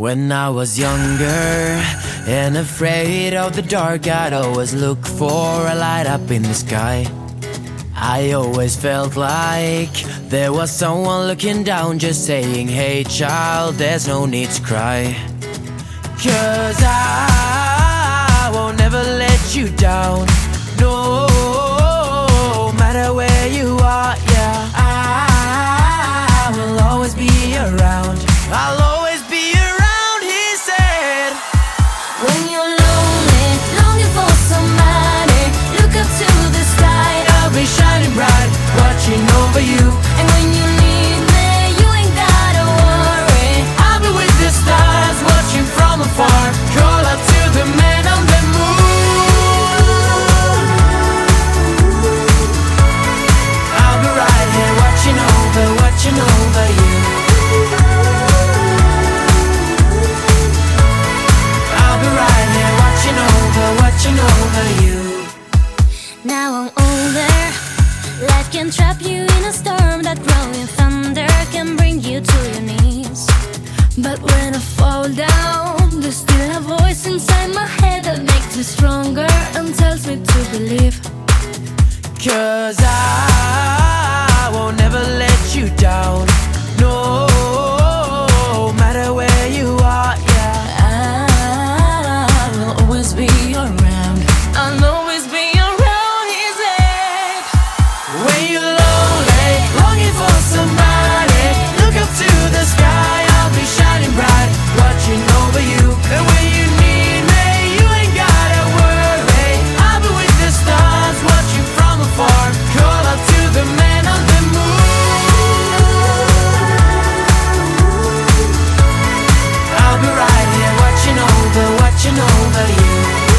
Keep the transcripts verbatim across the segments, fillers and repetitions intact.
When I was younger and afraid of the dark, I'd always look for a light up in the sky. I always felt like there was someone looking down, just saying, hey child, there's no need to cry. Cause I won't never let you down, no matter where you are, yeah. I will always be around, I'll always be around, he said. When you're lonely, longing for somebody, look up to the sky. I'll be shining bright, watching over you. And when you need me, you ain't gotta worry, I'll be with the stars, watching from afar. Call out to the man on the moon. I'll be right here, watching over, watching over you. I'll be right here, watching over, watching over you. now I'm older. Life can trap you in a storm, that rolling thunder can bring you to your knees. But when I fall down, there's still a voice inside my head that makes me stronger and tells me to believe. Cause I won't never let you down, no matter where you are, yeah. I will always be around, I'll always be around, he said. When you're lonely, longing for somebody, look up to the sky, I'll be shining bright, watching over you. And when you need me, you ain't gotta worry, I'll be with the stars, watching from afar. Call out to the man on the moon. I'll be right here, watching over, watching over you.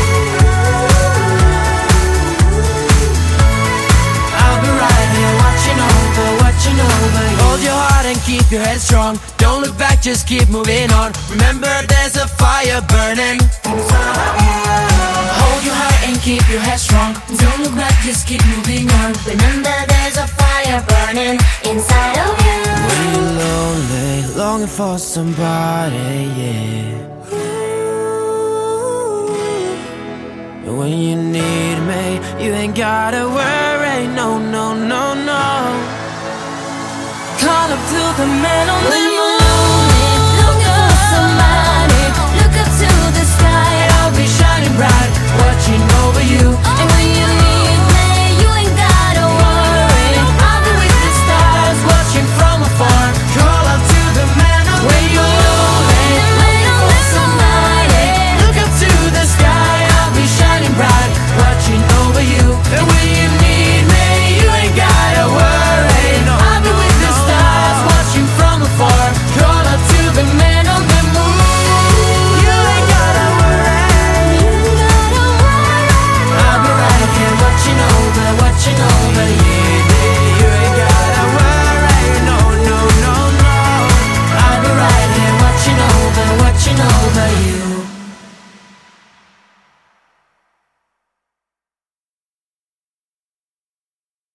I'll be right here, watching over, watching over you. Hold your heart and keep your head strong, don't look back, just keep moving on. Remember there's a fire burning inside of you. Hold your heart and keep your head strong, don't look back, just keep moving on. Remember there's a fire burning inside of you. When you're lonely, longing for somebody, yeah. And when you need me, you ain't gotta worry, no, no, no, no. Call up to the man on the